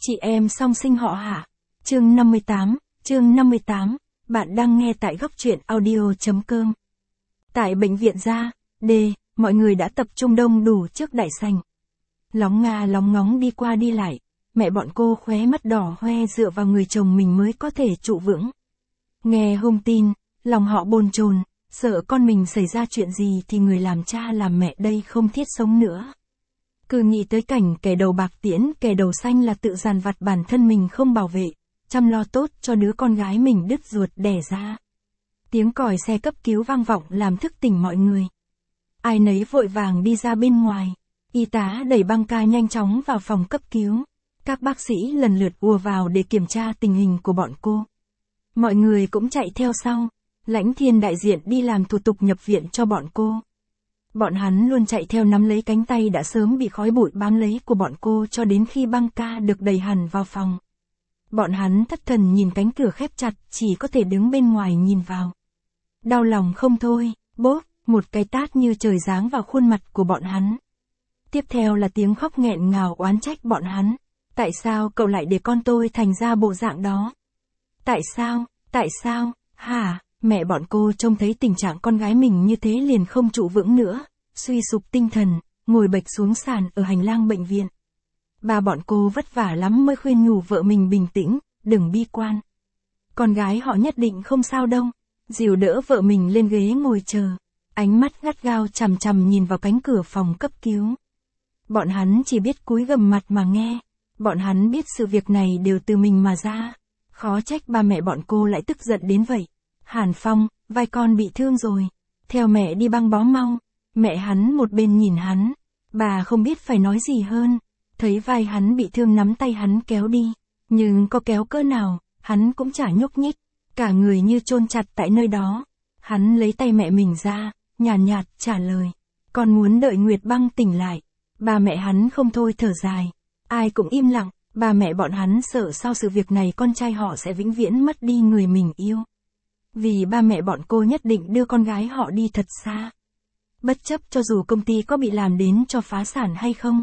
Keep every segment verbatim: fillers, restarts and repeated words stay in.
Chị em song sinh họ Hạ. Chương năm mươi tám, chương năm mươi tám, bạn đang nghe tại góc truyện audio.com. Tại bệnh viện Gia, D, mọi người đã tập trung đông đủ trước đại sảnh. Lóng nga lóng ngóng đi qua đi lại, mẹ bọn cô khóe mắt đỏ hoe dựa vào người chồng mình mới có thể trụ vững. Nghe hung tin, lòng họ bồn chồn, sợ con mình xảy ra chuyện gì thì người làm cha làm mẹ đây không thiết sống nữa. Cứ nghĩ tới cảnh kẻ đầu bạc tiễn kẻ đầu xanh là tự dằn vặt bản thân mình không bảo vệ, chăm lo tốt cho đứa con gái mình đứt ruột đẻ ra. Tiếng còi xe cấp cứu vang vọng làm thức tỉnh mọi người. Ai nấy vội vàng đi ra bên ngoài, y tá đẩy băng ca nhanh chóng vào phòng cấp cứu. Các bác sĩ lần lượt ùa vào để kiểm tra tình hình của bọn cô. Mọi người cũng chạy theo sau, Lãnh Thiên đại diện đi làm thủ tục nhập viện cho bọn cô. Bọn hắn luôn chạy theo nắm lấy cánh tay đã sớm bị khói bụi bám lấy của bọn cô cho đến khi băng ca được đẩy hẳn vào phòng. Bọn hắn thất thần nhìn cánh cửa khép chặt, chỉ có thể đứng bên ngoài nhìn vào. Đau lòng không thôi, bốp, một cái tát như trời giáng vào khuôn mặt của bọn hắn. Tiếp theo là tiếng khóc nghẹn ngào oán trách bọn hắn. Tại sao cậu lại để con tôi thành ra bộ dạng đó? Tại sao, tại sao, hả? Mẹ bọn cô trông thấy tình trạng con gái mình như thế liền không trụ vững nữa, suy sụp tinh thần, ngồi bệt xuống sàn ở hành lang bệnh viện. Ba bọn cô vất vả lắm mới khuyên nhủ vợ mình bình tĩnh, đừng bi quan. Con gái họ nhất định không sao đâu. Dìu đỡ vợ mình lên ghế ngồi chờ, ánh mắt gắt gao chằm chằm nhìn vào cánh cửa phòng cấp cứu. Bọn hắn chỉ biết cúi gằm mặt mà nghe. Bọn hắn biết sự việc này đều từ mình mà ra. Khó trách ba mẹ bọn cô lại tức giận đến vậy. Hàn Phong, vai con bị thương rồi. Theo mẹ đi băng bó mau. Mẹ hắn một bên nhìn hắn. Bà không biết phải nói gì hơn. Thấy vai hắn bị thương nắm tay hắn kéo đi. Nhưng có kéo cỡ nào, hắn cũng chả nhúc nhích. Cả người như chôn chặt tại nơi đó. Hắn lấy tay mẹ mình ra, nhàn nhạt, nhạt trả lời. Con muốn đợi Nguyệt Băng tỉnh lại. Ba mẹ hắn không thôi thở dài. Ai cũng im lặng, ba mẹ bọn hắn sợ sau sự việc này con trai họ sẽ vĩnh viễn mất đi người mình yêu. Vì ba mẹ bọn cô nhất định đưa con gái họ đi thật xa. Bất chấp cho dù công ty có bị làm đến cho phá sản hay không.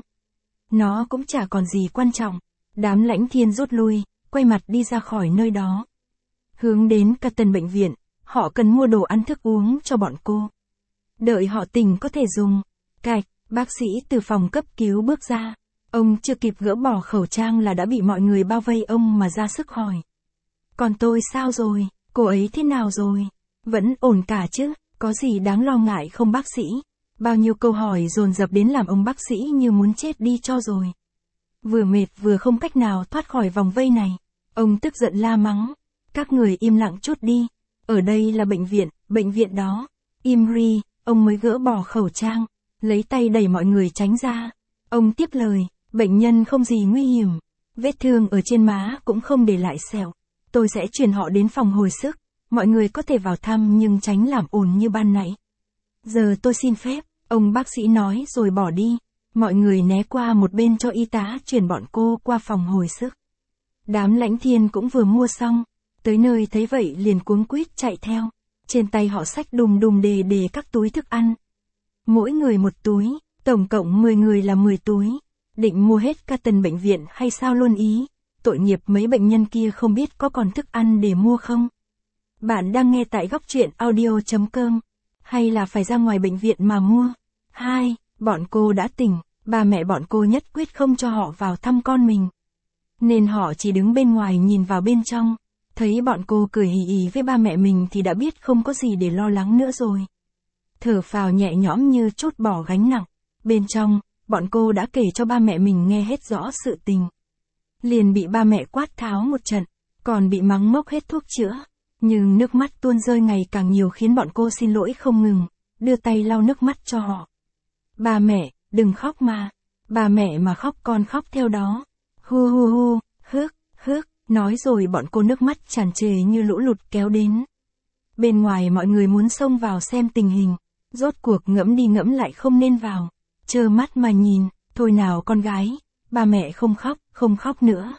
Nó cũng chả còn gì quan trọng. Đám Lãnh Thiên rút lui, quay mặt đi ra khỏi nơi đó. Hướng đến Canton bệnh viện, họ cần mua đồ ăn thức uống cho bọn cô. Đợi họ tỉnh có thể dùng. Cạch, bác sĩ từ phòng cấp cứu bước ra. Ông chưa kịp gỡ bỏ khẩu trang là đã bị mọi người bao vây ông mà ra sức hỏi. Còn tôi sao rồi, cô ấy thế nào rồi? Vẫn ổn cả chứ, có gì đáng lo ngại không bác sĩ? Bao nhiêu câu hỏi dồn dập đến làm ông bác sĩ như muốn chết đi cho rồi. Vừa mệt vừa không cách nào thoát khỏi vòng vây này. Ông tức giận la mắng. Các người im lặng chút đi. Ở đây là bệnh viện, bệnh viện đó. Im ri, ông mới gỡ bỏ khẩu trang. Lấy tay đẩy mọi người tránh ra. Ông tiếp lời. Bệnh nhân không gì nguy hiểm. Vết thương ở trên má cũng không để lại sẹo. Tôi sẽ chuyển họ đến phòng hồi sức. Mọi người có thể vào thăm nhưng tránh làm ồn như ban nãy. Giờ tôi xin phép, ông bác sĩ nói rồi bỏ đi. Mọi người né qua một bên cho y tá chuyển bọn cô qua phòng hồi sức. Đám Lãnh Thiên cũng vừa mua xong. Tới nơi thấy vậy liền cuống quýt chạy theo. Trên tay họ xách đùm đùm đề đề các túi thức ăn. Mỗi người một túi, tổng cộng mười người là mười túi. Định mua hết Canton bệnh viện hay sao luôn ý? Tội nghiệp mấy bệnh nhân kia không biết có còn thức ăn để mua không? Bạn đang nghe tại góc truyện audio.com. Hay là phải ra ngoài bệnh viện mà mua? Hai, bọn cô đã tỉnh, ba mẹ bọn cô nhất quyết không cho họ vào thăm con mình. Nên họ chỉ đứng bên ngoài nhìn vào bên trong. Thấy bọn cô cười hì hì với ba mẹ mình thì đã biết không có gì để lo lắng nữa rồi. Thở phào nhẹ nhõm như trút bỏ gánh nặng. Bên trong, bọn cô đã kể cho ba mẹ mình nghe hết rõ sự tình. Liền bị ba mẹ quát tháo một trận, còn bị mắng mốc hết thuốc chữa. Nhưng nước mắt tuôn rơi ngày càng nhiều khiến bọn cô xin lỗi không ngừng, đưa tay lau nước mắt cho họ. Ba mẹ, đừng khóc mà. Ba mẹ mà khóc con khóc theo đó. Hu hu hu, hước, hước, nói rồi bọn cô nước mắt tràn trề như lũ lụt kéo đến. Bên ngoài mọi người muốn xông vào xem tình hình, rốt cuộc ngẫm đi ngẫm lại không nên vào. Trơ mắt mà nhìn, thôi nào con gái, ba mẹ không khóc, không khóc nữa.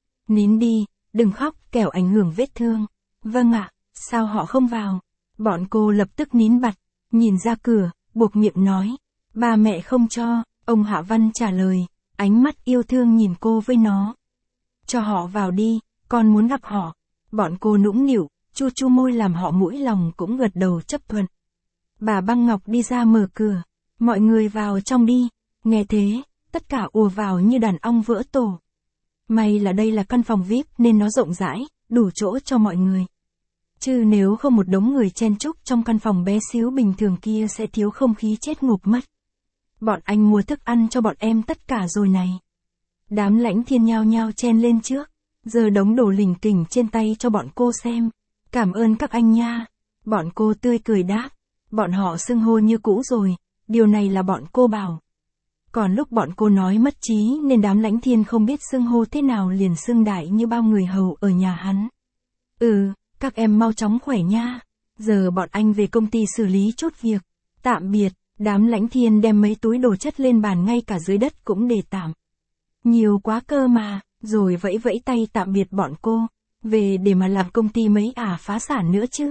Nín đi, đừng khóc, kẻo ảnh hưởng vết thương. Vâng ạ, sao họ không vào? Bọn cô lập tức nín bặt, nhìn ra cửa, buộc miệng nói. Ba mẹ không cho, ông Hạ Văn trả lời, ánh mắt yêu thương nhìn cô với nó. Cho họ vào đi, con muốn gặp họ. Bọn cô nũng nịu, chu chu môi làm họ mũi lòng cũng gật đầu chấp thuận. Bà Băng Ngọc đi ra mở cửa. Mọi người vào trong đi. Nghe thế, tất cả ùa vào như đàn ong vỡ tổ. May là đây là căn phòng vi ai pi nên nó rộng rãi, đủ chỗ cho mọi người. Chứ nếu không một đống người chen chúc trong căn phòng bé xíu bình thường kia sẽ thiếu không khí chết ngụp mất. Bọn anh mua thức ăn cho bọn em tất cả rồi này. Đám Lãnh Thiên nhao nhao chen lên trước, giơ đống đồ lỉnh kỉnh trên tay cho bọn cô xem. Cảm ơn các anh nha. Bọn cô tươi cười đáp. Bọn họ xưng hô như cũ rồi, điều này là bọn cô bảo. Còn lúc bọn cô nói mất trí nên đám Lãnh Thiên không biết xưng hô thế nào liền xưng đại như bao người hầu ở nhà hắn. Ừ, các em mau chóng khỏe nha. Giờ bọn anh về công ty xử lý chút việc. Tạm biệt, đám Lãnh Thiên đem mấy túi đồ chất lên bàn ngay cả dưới đất cũng để tạm. Nhiều quá cơ mà, rồi vẫy vẫy tay tạm biệt bọn cô. Về để mà làm công ty mấy ả phá sản nữa chứ.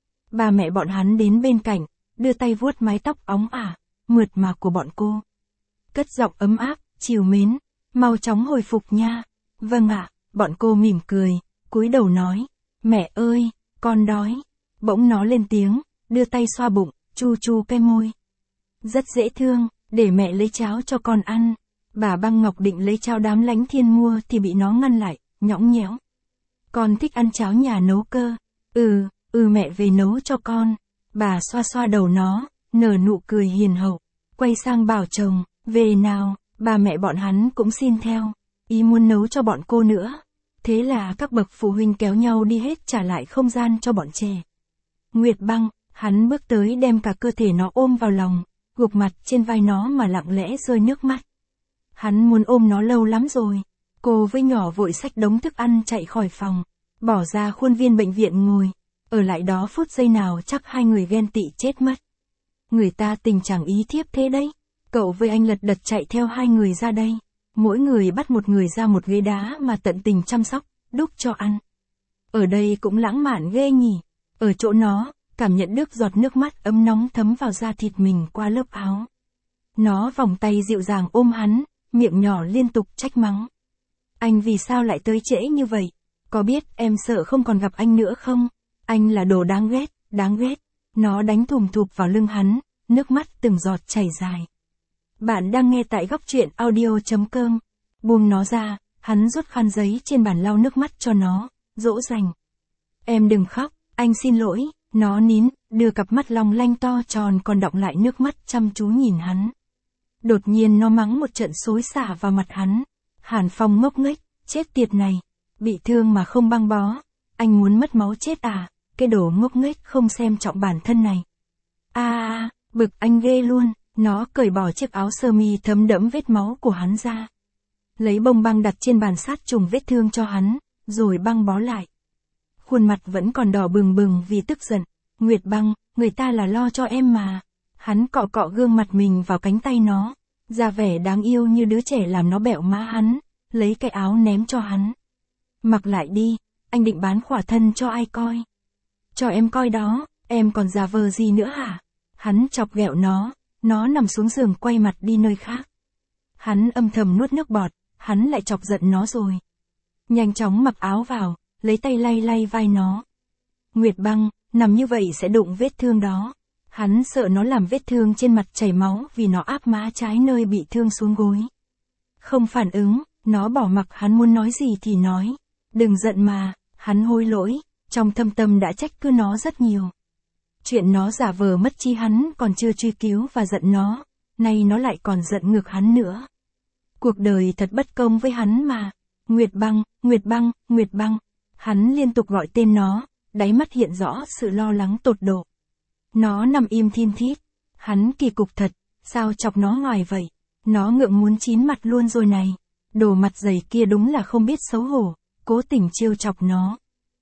Ba mẹ bọn hắn đến bên cạnh, đưa tay vuốt mái tóc óng ả, mượt mà của bọn cô. Cất giọng ấm áp, trìu mến, mau chóng hồi phục nha. Vâng ạ, bọn cô mỉm cười, cúi đầu nói, mẹ ơi, con đói. Bỗng nó lên tiếng, đưa tay xoa bụng, chu chu cái môi. Rất dễ thương, để mẹ lấy cháo cho con ăn. Bà Băng Ngọc định lấy cháo đám Lãnh Thiên mua thì bị nó ngăn lại, nhõng nhẽo. Con thích ăn cháo nhà nấu cơ. Ừ, ừ mẹ về nấu cho con. Bà xoa xoa đầu nó, nở nụ cười hiền hậu, quay sang bảo chồng, về nào, bà mẹ bọn hắn cũng xin theo, ý muốn nấu cho bọn cô nữa. Thế là các bậc phụ huynh kéo nhau đi hết trả lại không gian cho bọn trẻ. Nguyệt Băng, hắn bước tới đem cả cơ thể nó ôm vào lòng, gục mặt trên vai nó mà lặng lẽ rơi nước mắt. Hắn muốn ôm nó lâu lắm rồi. Cô với nhỏ vội xách đống thức ăn chạy khỏi phòng, bỏ ra khuôn viên bệnh viện ngồi. Ở lại đó phút giây nào chắc hai người ghen tị chết mất. Người ta tình chẳng ý thiếp thế đấy. Cậu với anh lật đật chạy theo hai người ra đây. Mỗi người bắt một người ra một ghế đá mà tận tình chăm sóc, đút cho ăn. Ở đây cũng lãng mạn ghê nhỉ. Ở chỗ nó, cảm nhận được giọt nước mắt ấm nóng thấm vào da thịt mình qua lớp áo. Nó vòng tay dịu dàng ôm hắn, miệng nhỏ liên tục trách mắng. Anh vì sao lại tới trễ như vậy? Có biết em sợ không còn gặp anh nữa không? Anh là đồ đáng ghét, đáng ghét. Nó đánh thùm thụp vào lưng hắn, nước mắt từng giọt chảy dài. Bạn đang nghe tại góc truyện audio chấm com. Buông nó ra, hắn rút khăn giấy trên bàn lau nước mắt cho nó, dỗ dành. Em đừng khóc, anh xin lỗi. Nó nín, đưa cặp mắt long lanh to tròn còn đọng lại nước mắt chăm chú nhìn hắn. Đột nhiên nó mắng một trận xối xả vào mặt hắn. Hàn Phong ngốc nghếch, chết tiệt này. Bị thương mà không băng bó. Anh muốn mất máu chết à, cái đồ ngốc nghếch không xem trọng bản thân này. À à, bực anh ghê luôn. Nó cởi bỏ chiếc áo sơ mi thấm đẫm vết máu của hắn ra. Lấy bông băng đặt trên bàn sát trùng vết thương cho hắn, rồi băng bó lại. Khuôn mặt vẫn còn đỏ bừng bừng vì tức giận. Nguyệt Băng, người ta là lo cho em mà. Hắn cọ cọ gương mặt mình vào cánh tay nó, ra vẻ đáng yêu như đứa trẻ làm nó bẹo má hắn, lấy cái áo ném cho hắn. Mặc lại đi, anh định bán khỏa thân cho ai coi? Cho em coi đó, em còn giả vờ gì nữa hả? Hắn chọc ghẹo nó, nó nằm xuống giường quay mặt đi nơi khác. Hắn âm thầm nuốt nước bọt, hắn lại chọc giận nó rồi. Nhanh chóng mặc áo vào, lấy tay lay lay vai nó. Nguyệt Băng, nằm như vậy sẽ đụng vết thương đó. Hắn sợ nó làm vết thương trên mặt chảy máu vì nó áp má trái nơi bị thương xuống gối. Không phản ứng, nó bỏ mặc hắn muốn nói gì thì nói. Đừng giận mà, hắn hối lỗi, trong thâm tâm đã trách cứ nó rất nhiều. Chuyện nó giả vờ mất trí hắn còn chưa truy cứu và giận nó, nay nó lại còn giận ngược hắn nữa. Cuộc đời thật bất công với hắn mà. Nguyệt Băng, Nguyệt Băng, Nguyệt Băng. Hắn liên tục gọi tên nó, đáy mắt hiện rõ sự lo lắng tột độ. Nó nằm im thin thít. Hắn kỳ cục thật, sao chọc nó ngoài vậy? Nó ngượng muốn chín mặt luôn rồi này. Đồ mặt dày kia đúng là không biết xấu hổ, cố tình trêu chọc nó.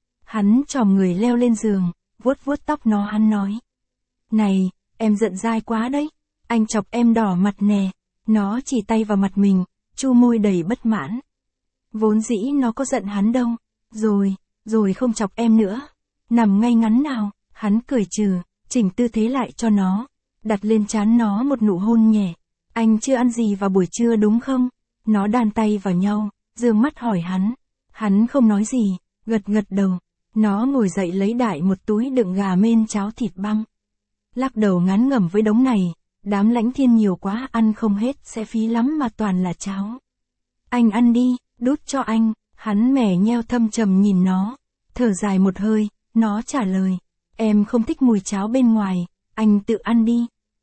Hắn chòm người leo lên giường, vuốt vuốt tóc nó hắn nói. Này, em giận dai quá đấy. Anh chọc em đỏ mặt nè. Nó chỉ tay vào mặt mình, chu môi đầy bất mãn. Vốn dĩ nó có giận hắn đâu. Rồi, rồi không chọc em nữa. Nằm ngay ngắn nào, hắn cười trừ, chỉnh tư thế lại cho nó. Đặt lên trán nó một nụ hôn nhẹ. Anh chưa ăn gì vào buổi trưa đúng không? Nó đan tay vào nhau, dương mắt hỏi hắn. Hắn không nói gì, gật gật đầu. Nó ngồi dậy lấy đại một túi đựng gà mên cháo thịt băm. Lắc đầu ngán ngẩm với đống này, đám Lãnh Thiên nhiều quá ăn không hết sẽ phí lắm mà toàn là cháo. Anh ăn đi, đút cho anh, hắn mẻ nheo thâm trầm nhìn nó, thở dài một hơi, nó trả lời, em không thích mùi cháo bên ngoài, anh tự ăn đi.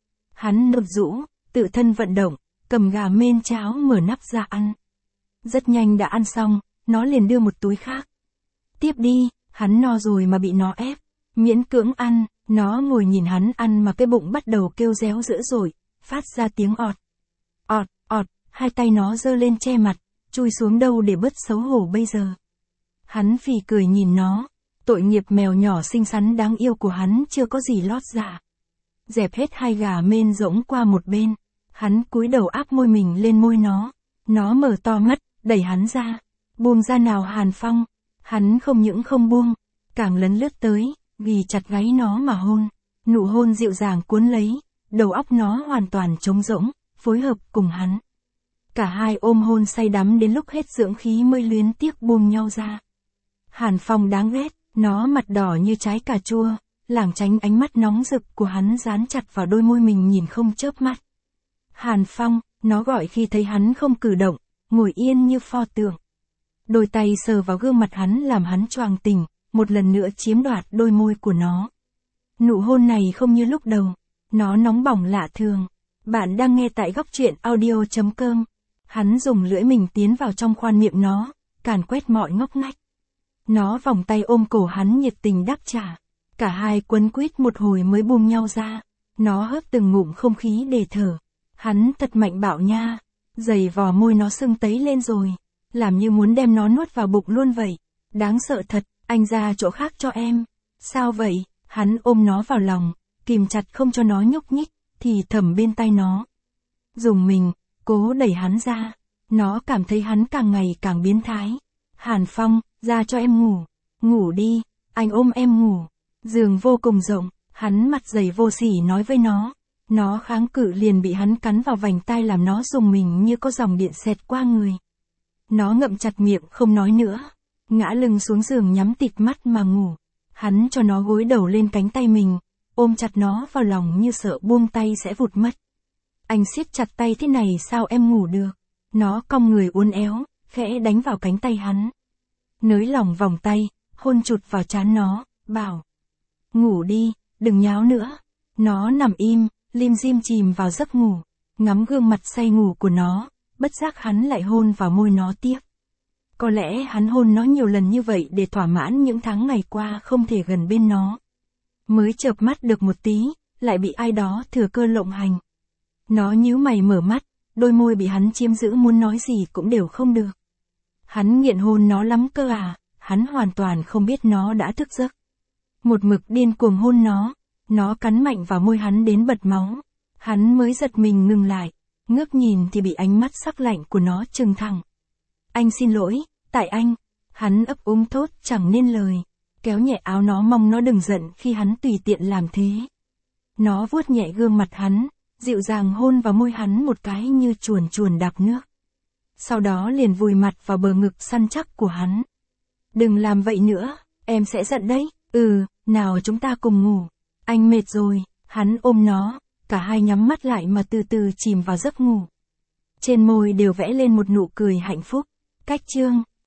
Hắn nộp rũ, tự thân vận động, cầm gà mên cháo mở nắp ra ăn. Rất nhanh đã ăn xong, nó liền đưa một túi khác. Tiếp đi, hắn no rồi mà bị nó ép, miễn cưỡng ăn, nó ngồi nhìn hắn ăn mà cái bụng bắt đầu kêu réo dữ dội, phát ra tiếng ọt. Ọt, ọt, hai tay nó giơ lên che mặt, chui xuống đâu để bớt xấu hổ bây giờ. Hắn phì cười nhìn nó, tội nghiệp mèo nhỏ xinh xắn đáng yêu của hắn chưa có gì lót dạ. Dẹp hết hai gà mên rỗng qua một bên, hắn cúi đầu áp môi mình lên môi nó, nó mở to mắt, đẩy hắn ra, buông ra nào Hàn Phong. Hắn không những không buông, càng lấn lướt tới, ghi chặt gáy nó mà hôn, nụ hôn dịu dàng cuốn lấy, đầu óc nó hoàn toàn trống rỗng, phối hợp cùng hắn. Cả hai ôm hôn say đắm đến lúc hết dưỡng khí mới luyến tiếc buông nhau ra. Hàn Phong đáng ghét, nó mặt đỏ như trái cà chua, lảng tránh ánh mắt nóng rực của hắn dán chặt vào đôi môi mình nhìn không chớp mắt. Hàn Phong, nó gọi khi thấy hắn không cử động, ngồi yên như pho tượng. Đôi tay sờ vào gương mặt hắn làm hắn choàng tỉnh, một lần nữa chiếm đoạt đôi môi của nó. Nụ hôn này không như lúc đầu, nó nóng bỏng lạ thường. Bạn đang nghe tại góc truyện audio chấm com. Hắn dùng lưỡi mình tiến vào trong khoang miệng nó, càn quét mọi ngóc ngách. Nó vòng tay ôm cổ hắn nhiệt tình đáp trả. Cả hai quấn quýt một hồi mới buông nhau ra. Nó hớp từng ngụm không khí để thở. Hắn thật mạnh bạo nha. Giày vò môi nó sưng tấy lên rồi. Làm như muốn đem nó nuốt vào bụng luôn vậy. Đáng sợ thật, anh ra chỗ khác cho em. Sao vậy? Hắn ôm nó vào lòng, kìm chặt không cho nó nhúc nhích, thì thầm bên tai nó. Dùng mình, cố đẩy hắn ra. Nó cảm thấy hắn càng ngày càng biến thái. Hàn Phong, ra cho em ngủ. Ngủ đi, anh ôm em ngủ. Giường vô cùng rộng, hắn mặt dày vô sỉ nói với nó. Nó kháng cự liền bị hắn cắn vào vành tai làm nó rùng mình như có dòng điện xẹt qua người. Nó ngậm chặt miệng không nói nữa. Ngã lưng xuống giường nhắm tịt mắt mà ngủ. Hắn cho nó gối đầu lên cánh tay mình, ôm chặt nó vào lòng như sợ buông tay sẽ vụt mất. Anh siết chặt tay thế này sao em ngủ được? Nó cong người uốn éo, khẽ đánh vào cánh tay hắn. Nới lỏng vòng tay, hôn chụt vào trán nó, bảo. Ngủ đi, đừng nháo nữa. Nó nằm im, lim dim chìm vào giấc ngủ, ngắm gương mặt say ngủ của nó, bất giác hắn lại hôn vào môi nó tiếp. Có lẽ hắn hôn nó nhiều lần như vậy để thỏa mãn những tháng ngày qua không thể gần bên nó. Mới chợp mắt được một tí, lại bị ai đó thừa cơ lộng hành. Nó nhíu mày mở mắt, đôi môi bị hắn chiếm giữ muốn nói gì cũng đều không được. Hắn nghiện hôn nó lắm cơ à, hắn hoàn toàn không biết nó đã thức giấc. Một mực điên cuồng hôn nó, nó cắn mạnh vào môi hắn đến bật máu. Hắn mới giật mình ngừng lại, ngước nhìn thì bị ánh mắt sắc lạnh của nó trừng thẳng. Anh xin lỗi, tại anh. Hắn ấp úng thốt chẳng nên lời, kéo nhẹ áo nó mong nó đừng giận khi hắn tùy tiện làm thế. Nó vuốt nhẹ gương mặt hắn, dịu dàng hôn vào môi hắn một cái như chuồn chuồn đạp nước. Sau đó liền vùi mặt vào bờ ngực săn chắc của hắn. Đừng làm vậy nữa, em sẽ giận đấy. Ừ, nào chúng ta cùng ngủ. Anh mệt rồi, hắn ôm nó, cả hai nhắm mắt lại mà từ từ chìm vào giấc ngủ. Trên môi đều vẽ lên một nụ cười hạnh phúc. Cách chương